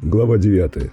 Глава 9.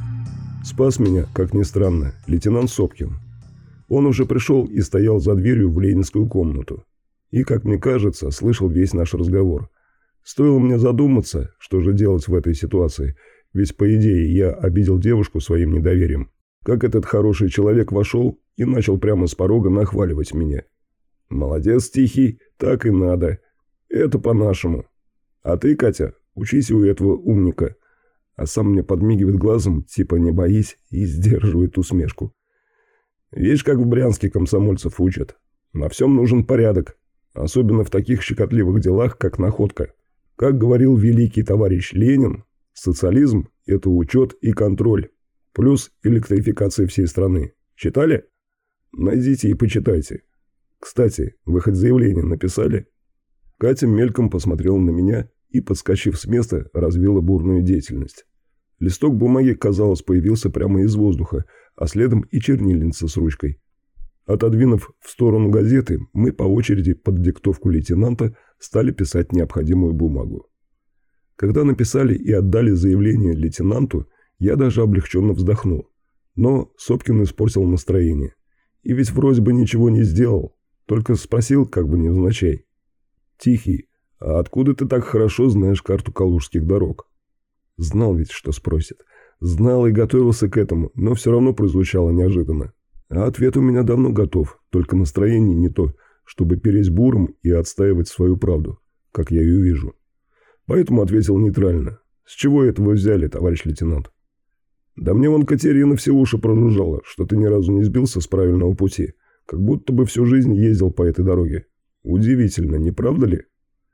Спас меня, как ни странно, лейтенант Сопкин. Он уже пришел и стоял за дверью в ленинскую комнату. И, как мне кажется, слышал весь наш разговор. Стоило мне задуматься, что же делать в этой ситуации, ведь, по идее, я обидел девушку своим недоверием. Как этот хороший человек вошел и начал прямо с порога нахваливать меня. «Молодец, Тихий, так и надо. Это по-нашему. А ты, Катя, учись у этого умника». А сам мне подмигивает глазом, типа «не боись», и сдерживает усмешку. Видишь, как в Брянске комсомольцев учат. На всем нужен порядок, особенно в таких щекотливых делах, как находка. Как говорил великий товарищ Ленин, социализм – это учет и контроль, плюс электрификация всей страны. Читали? Найдите и почитайте. Кстати, вы хоть заявление написали? Катя мельком посмотрела на меня и, подскочив с места, развила бурную деятельность. Листок бумаги, казалось, появился прямо из воздуха, а следом и чернильница с ручкой. Отодвинув в сторону газеты, мы по очереди под диктовку лейтенанта стали писать необходимую бумагу. Когда написали и отдали заявление лейтенанту, я даже облегченно вздохнул. Но Сопкин испортил настроение. И ведь вроде бы ничего не сделал, только спросил как бы невзначай. «Тихий, а откуда ты так хорошо знаешь карту калужских дорог?» Знал ведь, что спросит. Знал и готовился к этому, но все равно прозвучало неожиданно. А ответ у меня давно готов, только настроение не то, чтобы переть буром и отстаивать свою правду, как я ее вижу. Поэтому ответил нейтрально. «С чего это вы взяли, товарищ лейтенант?» «Да мне вон Катерина все уши прожужжала, что ты ни разу не сбился с правильного пути, как будто бы всю жизнь ездил по этой дороге. Удивительно, не правда ли?»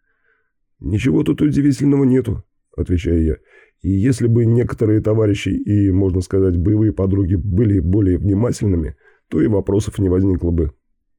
«Ничего тут удивительного нету», — отвечаю я. «И если бы некоторые товарищи и, можно сказать, боевые подруги были более внимательными, то и вопросов не возникло бы».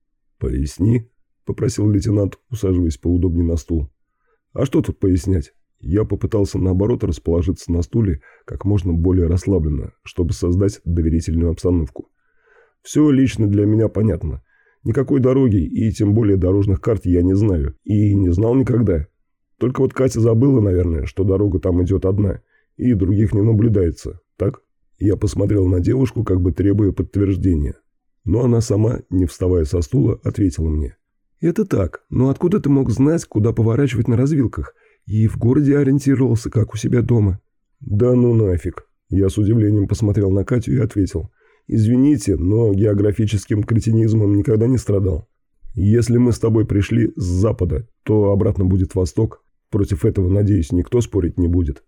«Поясни», — попросил лейтенант, усаживаясь поудобнее на стул. «А что тут пояснять?» Я попытался, наоборот, расположиться на стуле как можно более расслабленно, чтобы создать доверительную обстановку. «Все лично для меня понятно. Никакой дороги и тем более дорожных карт я не знаю. И не знал никогда. Только вот Катя забыла, наверное, что дорога там идет одна, и других не наблюдается. Так?» Я посмотрел на девушку, как бы требуя подтверждения. Но она сама, не вставая со стула, ответила мне. «Это так, но откуда ты мог знать, куда поворачивать на развилках? И в городе ориентировался, как у себя дома?» «Да ну нафиг!» Я с удивлением посмотрел на Катю и ответил. «Извините, но географическим кретинизмом никогда не страдал. Если мы с тобой пришли с запада, то обратно будет восток. Против этого, надеюсь, никто спорить не будет.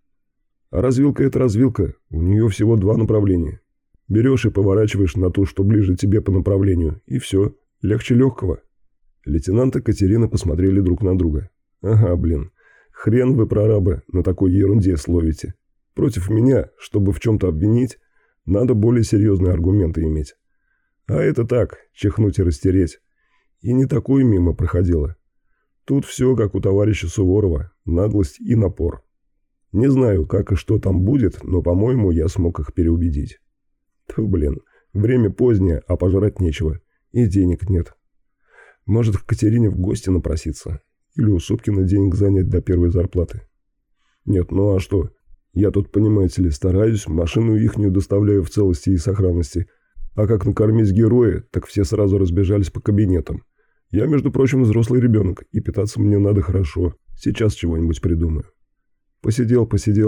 А развилка – это развилка, у нее всего два направления. Берешь и поворачиваешь на ту, что ближе тебе по направлению, и все, легче легкого». Лейтенант и Катерина посмотрели друг на друга. «Ага, блин, хрен вы, прорабы, на такой ерунде словите. Против меня, чтобы в чем-то обвинить, надо более серьезные аргументы иметь. А это так, чихнуть и растереть. И не такое мимо проходило. Тут все, как у товарища Суворова, наглость и напор. Не знаю, как и что там будет, но, по-моему, я смог их переубедить. Тьфу, блин, время позднее, а пожрать нечего. И денег нет. Может, к Катерине в гости напроситься. Или у Сопкина денег занять до первой зарплаты. Нет, ну а что? Я тут, понимаете ли, стараюсь, машину ихнюю доставляю в целости и сохранности. А как накормить героя, так все сразу разбежались по кабинетам. Я, между прочим, взрослый ребенок, и питаться мне надо хорошо. Сейчас чего-нибудь придумаю. Посидел,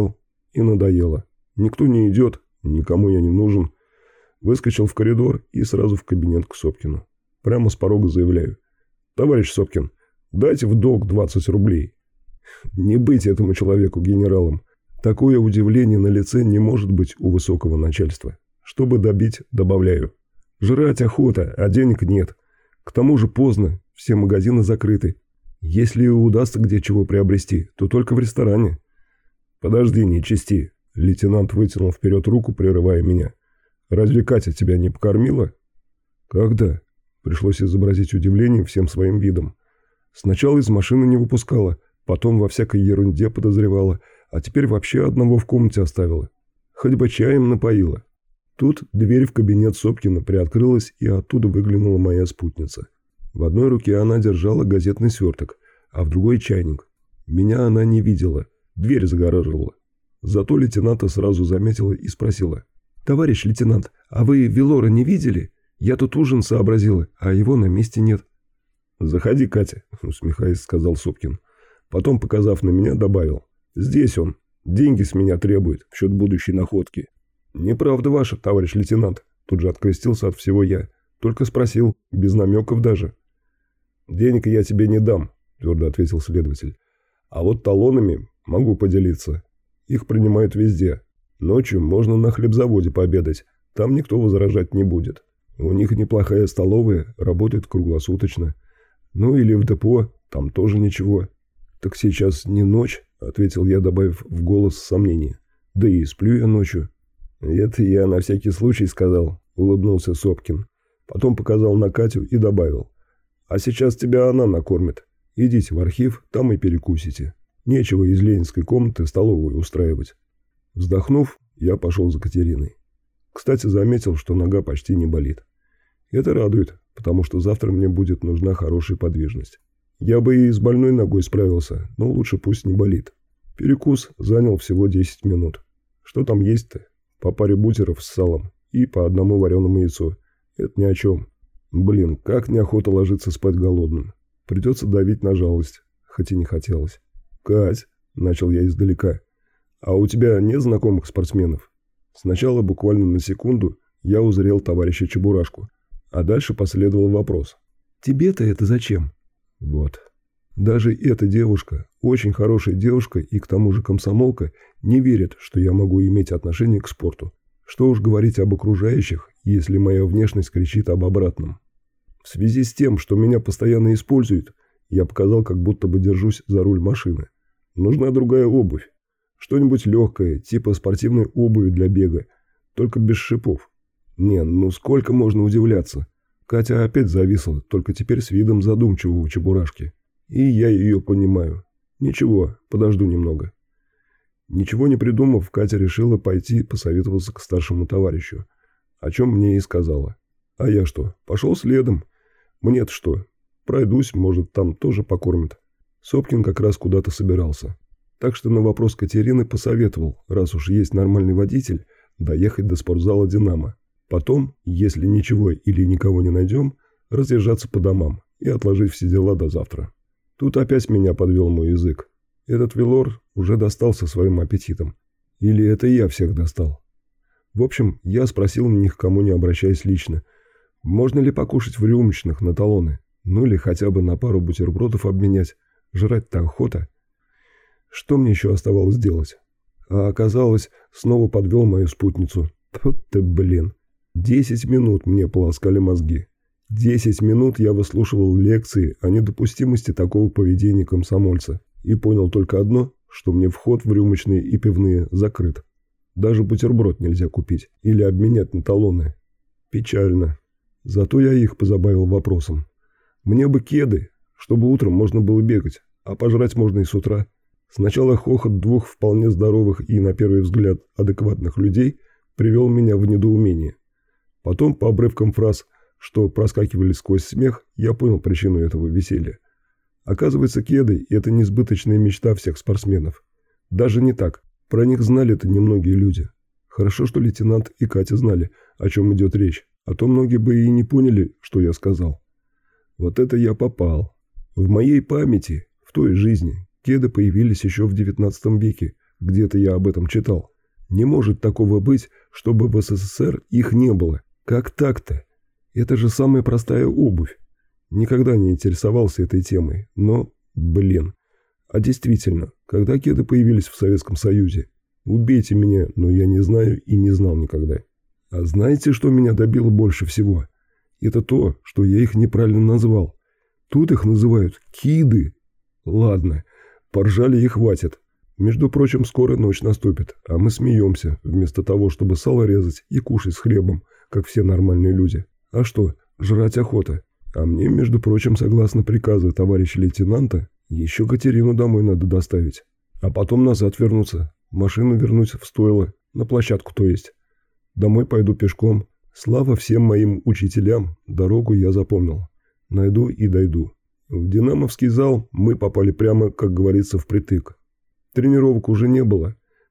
и надоело. Никто не идет, никому я не нужен. Выскочил в коридор и сразу в кабинет к Сопкину. Прямо с порога заявляю. «Товарищ Сопкин, дайте в долг 20 рублей». Не быть этому человеку генералом. Такое удивление на лице не может быть у высокого начальства. Чтобы добить, добавляю. Жрать охота, а денег нет. К тому же поздно, все магазины закрыты. Если удастся где чего приобрести, то только в ресторане. «Подожди, не чисти». Лейтенант вытянул вперед руку, прерывая меня. «Разве Катя тебя не покормила?» «Когда?» Пришлось изобразить удивление всем своим видом. Сначала из машины не выпускала, потом во всякой ерунде подозревала, а теперь вообще одного в комнате оставила. Хоть бы чаем напоила. Тут дверь в кабинет Сопкина приоткрылась, и оттуда выглянула моя спутница. В одной руке она держала газетный сверток, а в другой чайник. Меня она не видела, дверь загораживала. Зато лейтенанта сразу заметила и спросила. «Товарищ лейтенант, а вы Велора не видели? Я тут ужин сообразила, а его на месте нет». «Заходи, Катя», — усмехаясь, сказал Сопкин. Потом, показав на меня, добавил. «Здесь он. Деньги с меня требует в счет будущей находки». «Неправда ваша, товарищ лейтенант», — тут же открестился от всего я. «Только спросил, без намеков даже». «Денег я тебе не дам», — твердо ответил следователь. «А вот талонами могу поделиться. Их принимают везде. Ночью можно на хлебзаводе пообедать. Там никто возражать не будет. У них неплохая столовая, работает круглосуточно. Ну или в депо, там тоже ничего». «Так сейчас не ночь», — ответил я, добавив в голос сомнение. «Да и сплю я ночью». «Это я на всякий случай сказал», — улыбнулся Сопкин. Потом показал на Катю и добавил. «А сейчас тебя она накормит. Идите в архив, там и перекусите. Нечего из ленинской комнаты столовую устраивать». Вздохнув, я пошел за Катериной. Кстати, заметил, что нога почти не болит. Это радует, потому что завтра мне будет нужна хорошая подвижность. Я бы и с больной ногой справился, но лучше пусть не болит. Перекус занял всего 10 минут. Что там есть-то? По паре бутеров с салом и по одному вареному яйцу. Это ни о чем. Блин, как неохота ложиться спать голодным. Придется давить на жалость, хоть и не хотелось. «Кать», — начал я издалека, — «а у тебя нет знакомых спортсменов?» Сначала буквально на секунду я узрел товарища Чебурашку, а дальше последовал вопрос. «Тебе-то это зачем?» Вот. Даже эта девушка, очень хорошая девушка и к тому же комсомолка, не верит, что я могу иметь отношение к спорту. Что уж говорить об окружающих, если моя внешность кричит об обратном. В связи с тем, что меня постоянно используют, я показал, как будто бы держусь за руль машины. Нужна другая обувь. Что-нибудь легкое, типа спортивной обуви для бега, только без шипов. Не, ну сколько можно удивляться. Катя опять зависла, только теперь с видом задумчивого Чебурашки. И я ее понимаю. Ничего, подожду немного. Ничего не придумав, Катя решила пойти посоветоваться к старшему товарищу, о чем мне и сказала. А я что, пошел следом? Мне-то что? Пройдусь, может, там тоже покормят. Сопкин как раз куда-то собирался. Так что на вопрос Катерины посоветовал, раз уж есть нормальный водитель, доехать до спортзала «Динамо». Потом, если ничего или никого не найдем, разъезжаться по домам и отложить все дела до завтра. Тут опять меня подвел мой язык. Этот Велор уже достался своим аппетитом. Или это я всех достал? В общем, я спросил ни к кому не обращаясь лично, можно ли покушать в рюмочных на талоны, ну или хотя бы на пару бутербродов обменять, жрать-то охота. Что мне еще оставалось делать? А оказалось, снова подвел мою спутницу. Тут ты, блин. 10 минут мне полоскали мозги. 10 минут я выслушивал лекции о недопустимости такого поведения комсомольца и понял только одно, что мне вход в рюмочные и пивные закрыт. Даже бутерброд нельзя купить или обменять на талоны. Печально. Зато я их позабавил вопросом. Мне бы кеды, чтобы утром можно было бегать, а пожрать можно и с утра. Сначала хохот двух вполне здоровых и, на первый взгляд, адекватных людей привел меня в недоумение. Потом, по обрывкам фраз, что проскакивали сквозь смех, я понял причину этого веселья. Оказывается, кеды – это несбыточная мечта всех спортсменов. Даже не так. Про них знали-то немногие люди. Хорошо, что лейтенант и Катя знали, о чем идет речь, а то многие бы и не поняли, что я сказал. Вот это я попал. В моей памяти, в той жизни, кеды появились еще в XIX веке, где-то я об этом читал. Не может такого быть, чтобы в СССР их не было. Как так-то? Это же самая простая обувь. Никогда не интересовался этой темой, но, блин. А действительно, когда кеды появились в Советском Союзе? Убейте меня, но я не знаю и не знал никогда. А знаете, что меня добило больше всего? Это то, что я их неправильно назвал. Тут их называют киды. Ладно, поржали и хватит. Между прочим, скоро ночь наступит, а мы смеемся, вместо того, чтобы сало резать и кушать с хлебом, как все нормальные люди. А что, жрать охота. А мне, между прочим, согласно приказу товарища лейтенанта, еще Катерину домой надо доставить. А потом назад вернуться. Машину вернуть в стойло, на площадку то есть. Домой пойду пешком. Слава всем моим учителям, дорогу я запомнил. Найду и дойду. В динамовский зал мы попали прямо, как говорится, впритык. Тренировок уже не было.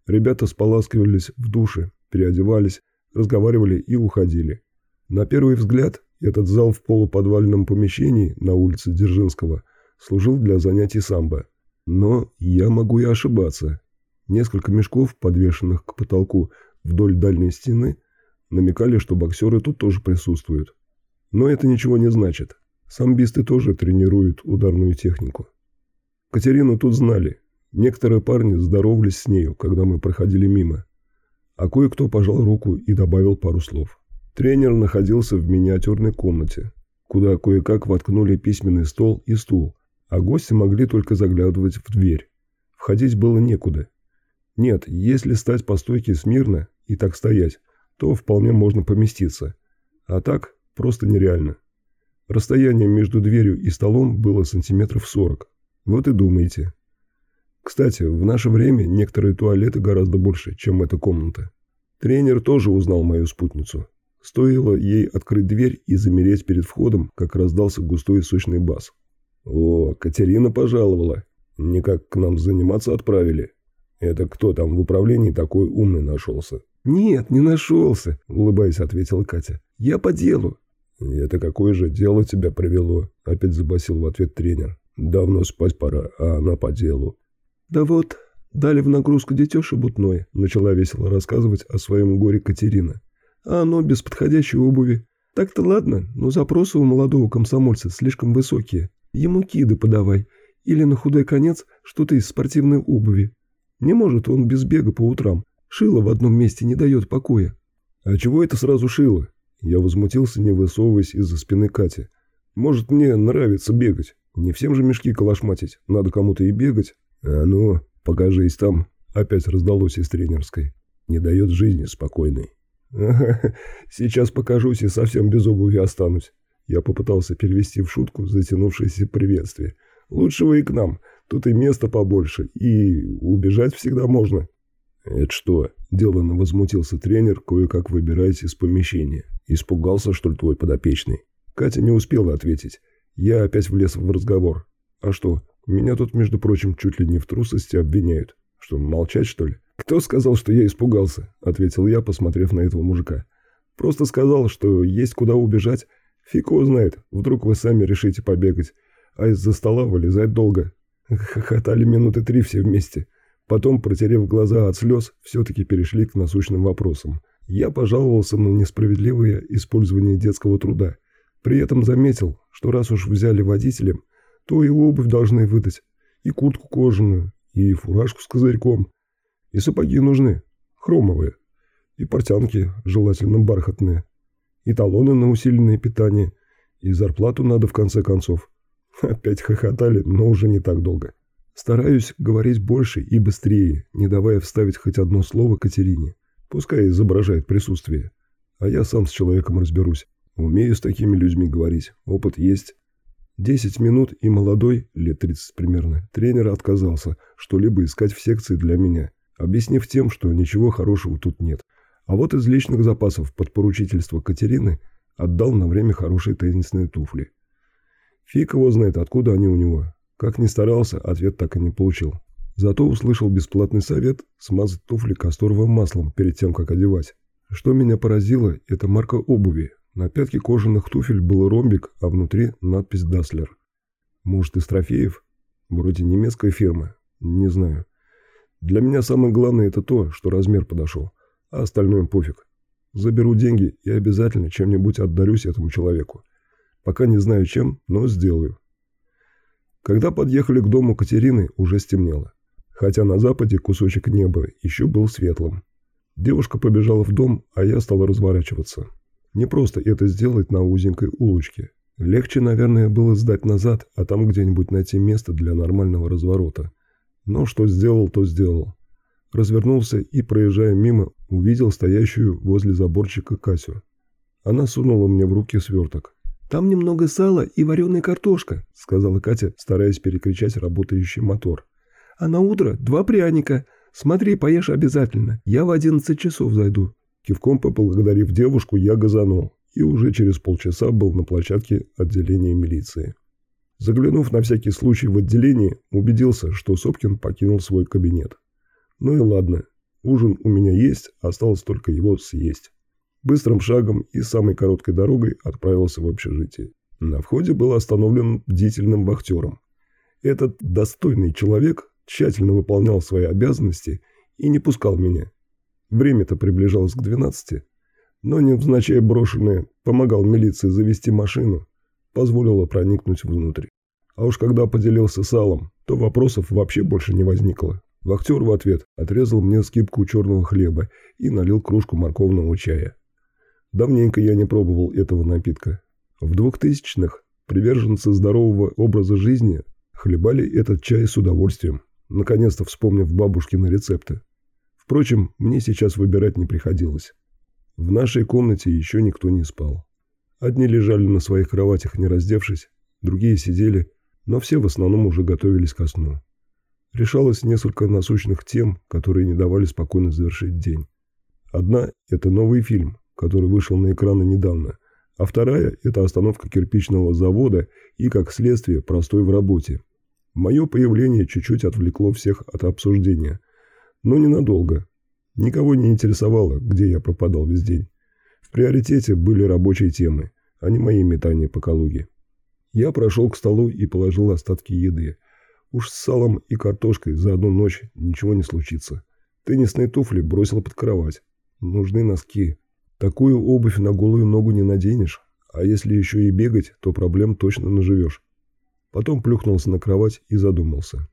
Ребята споласкивались в душе, переодевались, разговаривали и уходили. На первый взгляд, этот зал в полуподвальном помещении на улице Дзержинского служил для занятий самбо. Но я могу и ошибаться. Несколько мешков, подвешенных к потолку вдоль дальней стены, намекали, что боксеры тут тоже присутствуют. Но это ничего не значит. Самбисты тоже тренируют ударную технику. Катерину тут знали. Некоторые парни здоровались с нею, когда мы проходили мимо. А кое-кто пожал руку и добавил пару слов. Тренер находился в миниатюрной комнате, куда кое-как воткнули письменный стол и стул, а гости могли только заглядывать в дверь. Входить было некуда. Нет, если стать по стойке смирно и так стоять, то вполне можно поместиться. А так просто нереально. Расстояние между дверью и столом было сантиметров 40. Вот и думайте. Кстати, в наше время некоторые туалеты гораздо больше, чем эта комната. Тренер тоже узнал мою спутницу. Стоило ей открыть дверь и замереть перед входом, как раздался густой и сочный бас. «О, Катерина пожаловала. Никак к нам заниматься отправили. Это кто там в управлении такой умный нашелся?» «Нет, не нашелся», — улыбаясь, ответила Катя. «Я по делу». «Это какое же дело тебя привело?» — опять забасил в ответ тренер. «Давно спать пора, а она по делу». «Да вот, дали в нагрузку детёши бутной», — начала весело рассказывать о своем горе Катерина. «А оно без подходящей обуви. Так-то ладно, но запросы у молодого комсомольца слишком высокие. Ему киды подавай. Или на худой конец что-то из спортивной обуви. Не может он без бега по утрам. Шило в одном месте не дает покоя». «А чего это сразу шило?» Я возмутился, не высовываясь из-за спины Кати. «Может, мне нравится бегать. Не всем же мешки калашматить. Надо кому-то и бегать». «А ну, покажись там», — опять раздалось из тренерской. «Не дает жизни спокойной». «Ага, сейчас покажусь и совсем без обуви останусь». Я попытался перевести в шутку затянувшееся приветствие. «Лучше вы и к нам. Тут и места побольше, и убежать всегда можно». «Это что?» – деланно возмутился тренер, кое-как выбираясь из помещения. «Испугался, что ли, твой подопечный?» Катя не успела ответить. Я опять влез в разговор. «А что, меня тут, между прочим, чуть ли не в трусости обвиняют. Что, молчать, что ли?» «Кто сказал, что я испугался?» – ответил я, посмотрев на этого мужика. «Просто сказал, что есть куда убежать. Фиг его знает, вдруг вы сами решите побегать. А из-за стола вылезать долго». Хохотали минуты 3 все вместе. Потом, протерев глаза от слез, все-таки перешли к насущным вопросам. Я пожаловался на несправедливое использование детского труда. При этом заметил, что раз уж взяли водителем, то и обувь должны выдать, и куртку кожаную, и фуражку с козырьком, и сапоги нужны, хромовые, и портянки, желательно бархатные, и талоны на усиленное питание, и зарплату надо в конце концов. Опять хохотали, но уже не так долго. Стараюсь говорить больше и быстрее, не давая вставить хоть одно слово Катерине. Пускай изображает присутствие, а я сам с человеком разберусь. Умею с такими людьми говорить, опыт есть. 10 минут и молодой, лет 30 примерно, тренер отказался что-либо искать в секции для меня, объяснив тем, что ничего хорошего тут нет. А вот из личных запасов под поручительство Катерины отдал на время хорошие теннисные туфли. Фиг его знает, откуда они у него. Как ни старался, ответ так и не получил. Зато услышал бесплатный совет смазать туфли касторовым маслом перед тем, как одевать. Что меня поразило, это марка обуви. На пятке кожаных туфель был ромбик, а внутри надпись «Даслер». Может, из трофеев? Вроде немецкая фирма. Не знаю. Для меня самое главное это то, что размер подошел, а остальное пофиг. Заберу деньги и обязательно чем-нибудь отдарюсь этому человеку. Пока не знаю чем, но сделаю. Когда подъехали к дому Катерины, уже стемнело. Хотя на западе кусочек неба еще был светлым. Девушка побежала в дом, а я стал разворачиваться. Не просто это сделать на узенькой улочке. Легче, наверное, было сдать назад, а там где-нибудь найти место для нормального разворота. Но что сделал, то сделал. Развернулся и, проезжая мимо, увидел стоящую возле заборчика Касю. Она сунула мне в руки сверток. «Там немного сала и вареная картошка», — сказала Катя, стараясь перекричать работающий мотор. «А на утро 2 пряника. Смотри, поешь обязательно. Я в 11 часов зайду». Кивком поблагодарив девушку, я газанул и уже через полчаса был на площадке отделения милиции. Заглянув на всякий случай в отделение, убедился, что Сопкин покинул свой кабинет. Ну и ладно. Ужин у меня есть, осталось только его съесть. Быстрым шагом и самой короткой дорогой отправился в общежитие. На входе был остановлен бдительным вахтером. Этот достойный человек тщательно выполнял свои обязанности и не пускал меня. Время-то приближалось к 12, но невзначай брошенное помогал милиции завести машину, позволило проникнуть внутрь. А уж когда поделился салом, то вопросов вообще больше не возникло. Вахтер в ответ отрезал мне скибку черного хлеба и налил кружку морковного чая. Давненько я не пробовал этого напитка. В 2000-х приверженцы здорового образа жизни хлебали этот чай с удовольствием, наконец-то вспомнив бабушкины рецепты. Впрочем, мне сейчас выбирать не приходилось. В нашей комнате еще никто не спал. Одни лежали на своих кроватях, не раздевшись, другие сидели, но все в основном уже готовились ко сну. Решалось несколько насущных тем, которые не давали спокойно завершить день. Одна – это новый фильм, который вышел на экраны недавно, а вторая – это остановка кирпичного завода и, как следствие, простой в работе. Мое появление чуть-чуть отвлекло всех от обсуждения, но ненадолго. Никого не интересовало, где я пропадал весь день. В приоритете были рабочие темы, а не мои метания по Калуге. Я прошел к столу и положил остатки еды. Уж с салом и картошкой за одну ночь ничего не случится. Теннисные туфли бросил под кровать. Нужны носки. Такую обувь на голую ногу не наденешь, а если еще и бегать, то проблем точно наживешь. Потом плюхнулся на кровать и задумался.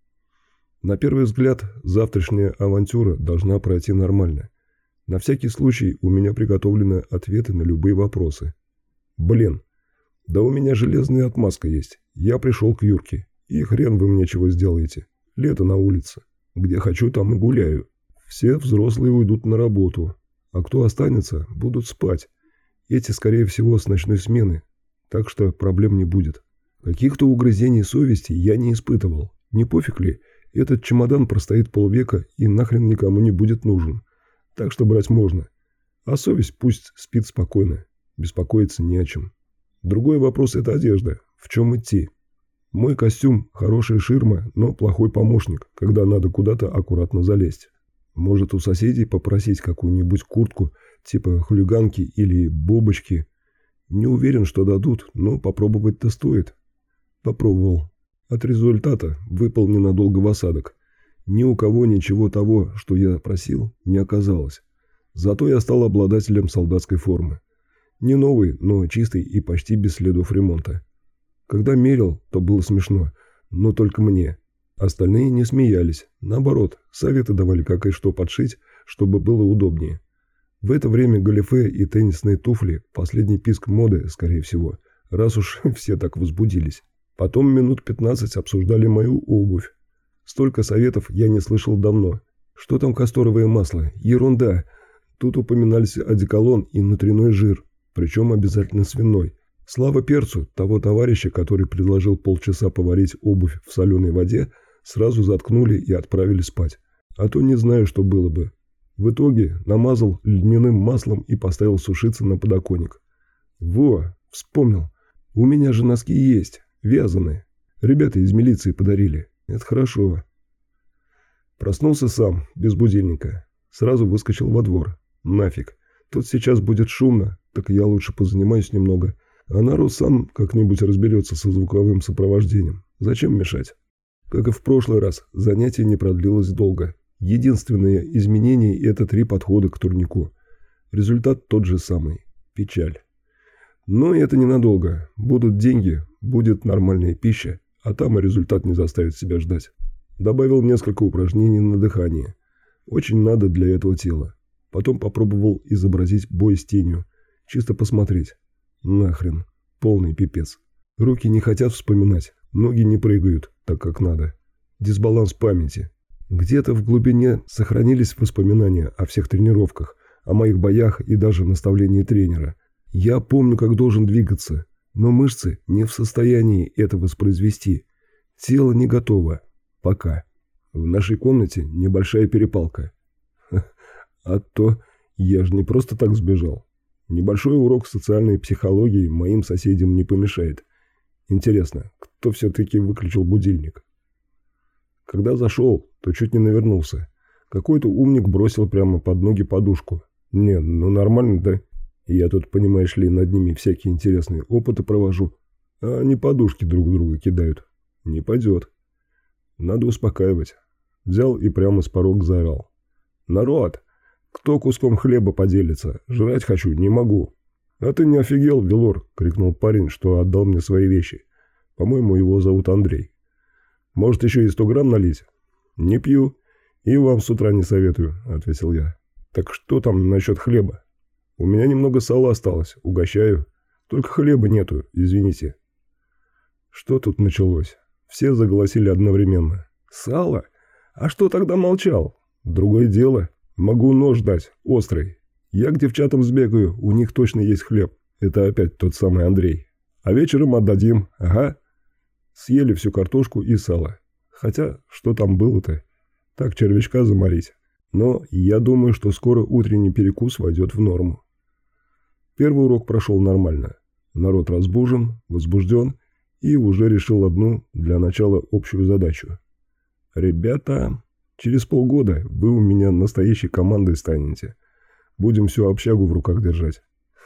На первый взгляд, завтрашняя авантюра должна пройти нормально. На всякий случай у меня приготовлены ответы на любые вопросы. Блин, да у меня железная отмазка есть. Я пришел к Юрке, и хрен вы мне чего сделаете. Лето на улице. Где хочу, там и гуляю. Все взрослые уйдут на работу, а кто останется, будут спать. Эти, скорее всего, с ночной смены, так что проблем не будет. Каких-то угрызений совести я не испытывал. Не пофиг ли, этот чемодан простоит полвека и нахрен никому не будет нужен. Так что брать можно. А совесть пусть спит спокойно. Беспокоиться не о чем. Другой вопрос – это одежда. В чем идти? Мой костюм – хорошая ширма, но плохой помощник, когда надо куда-то аккуратно залезть. Может, у соседей попросить какую-нибудь куртку, типа хулиганки или бобочки. Не уверен, что дадут, но попробовать-то стоит. Попробовал. От результата выпал ненадолго в осадок. Ни у кого ничего того, что я просил, не оказалось. Зато я стал обладателем солдатской формы. Не новый, но чистый и почти без следов ремонта. Когда мерил, то было смешно, но только мне. Остальные не смеялись, наоборот, советы давали, как и что подшить, чтобы было удобнее. В это время галифе и теннисные туфли – последний писк моды, скорее всего, раз уж все так возбудились. Потом минут 15 обсуждали мою обувь. Столько советов я не слышал давно. Что там касторовое масло? Ерунда. Тут упоминались одеколон и внутренний жир, причем обязательно свиной. Слава перцу, того товарища, который предложил полчаса поварить обувь в соленой воде, сразу заткнули и отправили спать. А то не знаю, что было бы. В итоге намазал льняным маслом и поставил сушиться на подоконник. Во, вспомнил. У меня же носки есть, вязаные. Ребята из милиции подарили. Это хорошо. Проснулся сам, без будильника. Сразу выскочил во двор. Нафиг. Тут сейчас будет шумно, так я лучше позанимаюсь немного. А народ сам как-нибудь разберется со звуковым сопровождением. Зачем мешать? Как и в прошлый раз, занятие не продлилось долго. Единственное изменение – это 3 подхода к турнику. Результат тот же самый. Печаль. Но это ненадолго. Будут деньги, будет нормальная пища, а там и результат не заставит себя ждать. Добавил несколько упражнений на дыхание. Очень надо для этого тела. Потом попробовал изобразить бой с тенью. Чисто посмотреть. Нахрен. Полный пипец. Руки не хотят вспоминать, ноги не прыгают так, как надо. Дисбаланс памяти. Где-то в глубине сохранились воспоминания о всех тренировках, о моих боях и даже наставлении тренера. Я помню, как должен двигаться, но мышцы не в состоянии это воспроизвести. Тело не готово. Пока. В нашей комнате небольшая перепалка. А то я же не просто так сбежал. Небольшой урок социальной психологии моим соседям не помешает. Интересно, кто все-таки выключил будильник? Когда зашел, то чуть не навернулся. Какой-то умник бросил прямо под ноги подушку. Не, ну нормально, да? Я тут, понимаешь ли, над ними всякие интересные опыты провожу. А они подушки друг друга кидают. Не пойдет. Надо успокаивать. Взял и прямо с порога заорал. «Народ! Кто куском хлеба поделится? Жрать хочу, не могу!» «А ты не офигел, Велор?» — крикнул парень, что отдал мне свои вещи. По-моему, его зовут Андрей. «Может, еще и 100 грамм налить?» «Не пью. И вам с утра не советую», — ответил я. «Так что там насчет хлеба?» «У меня немного сала осталось. Угощаю. Только хлеба нету, извините». Что тут началось? Все заголосили одновременно. «Сало? А что тогда молчал?» «Другое дело. Могу нож дать, острый. Я к девчатам сбегаю, у них точно есть хлеб». Это опять тот самый Андрей. «А вечером отдадим, ага». Съели всю картошку и сало. Хотя, что там было-то? Так червячка заморить. Но я думаю, что скоро утренний перекус войдет в норму. Первый урок прошел нормально. Народ разбужен, возбужден и уже решил одну для начала общую задачу. «Ребята, через полгода вы у меня настоящей командой станете. Будем всю общагу в руках держать.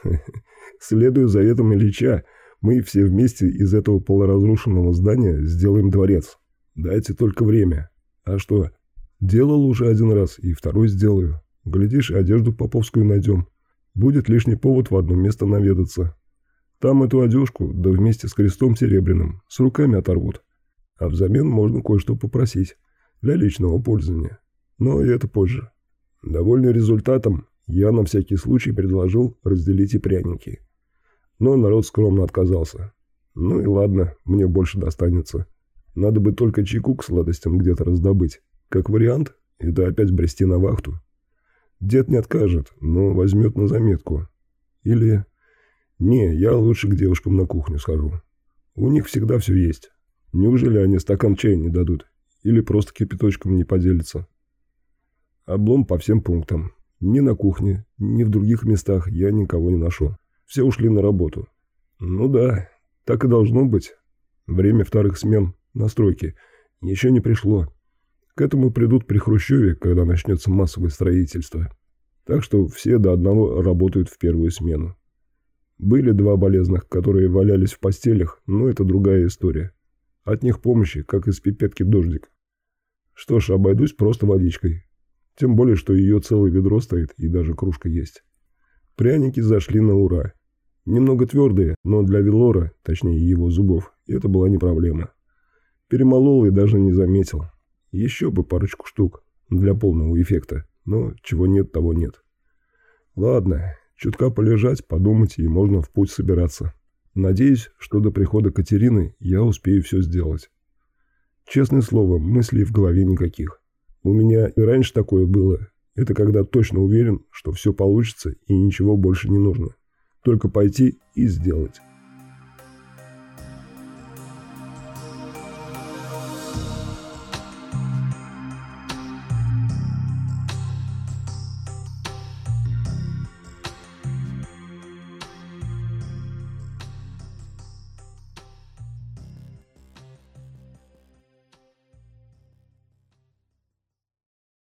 Следуя заветам Ильича, мы все вместе из этого полуразрушенного здания сделаем дворец. Дайте только время. А что? Делал уже один раз и второй сделаю. Глядишь, одежду поповскую найдем. Будет лишний повод в одно место наведаться. Там эту одежку, да вместе с крестом серебряным, с руками оторвут. А взамен можно кое-что попросить. Для личного пользования. Но и это позже. Довольный результатом, я на всякий случай предложил разделить и пряники. Но народ скромно отказался. Ну и ладно, мне больше достанется. Надо бы только чайку к сладостям где-то раздобыть. Как вариант, это опять брести на вахту. Дед не откажет, но возьмет на заметку. Или... Не, я лучше к девушкам на кухню схожу. У них всегда все есть. Неужели они стакан чая не дадут? Или просто кипяточком не поделятся? Облом по всем пунктам. Ни на кухне, ни в других местах я никого не нашел. Все ушли на работу. Ну да, так и должно быть. Время вторых смен на стройке еще не пришло. К этому придут при Хрущеве, когда начнется массовое строительство. Так что все до одного работают в первую смену. Были 2 болезных, которые валялись в постелях, но это другая история. От них помощи, как из пипетки дождик. Что ж, обойдусь просто водичкой. Тем более, что ее целое ведро стоит и даже кружка есть. Пряники зашли на ура. Немного твердые, но для Велора, точнее его зубов, это была не проблема. Перемолол и даже не заметил. Еще бы парочку штук для полного эффекта, но чего нет, того нет. Ладно, чутка полежать, подумать и можно в путь собираться. Надеюсь, что до прихода Катерины я успею все сделать. Честное слово, мыслей в голове никаких. У меня и раньше такое было. Это когда точно уверен, что все получится и ничего больше не нужно. Только пойти и сделать.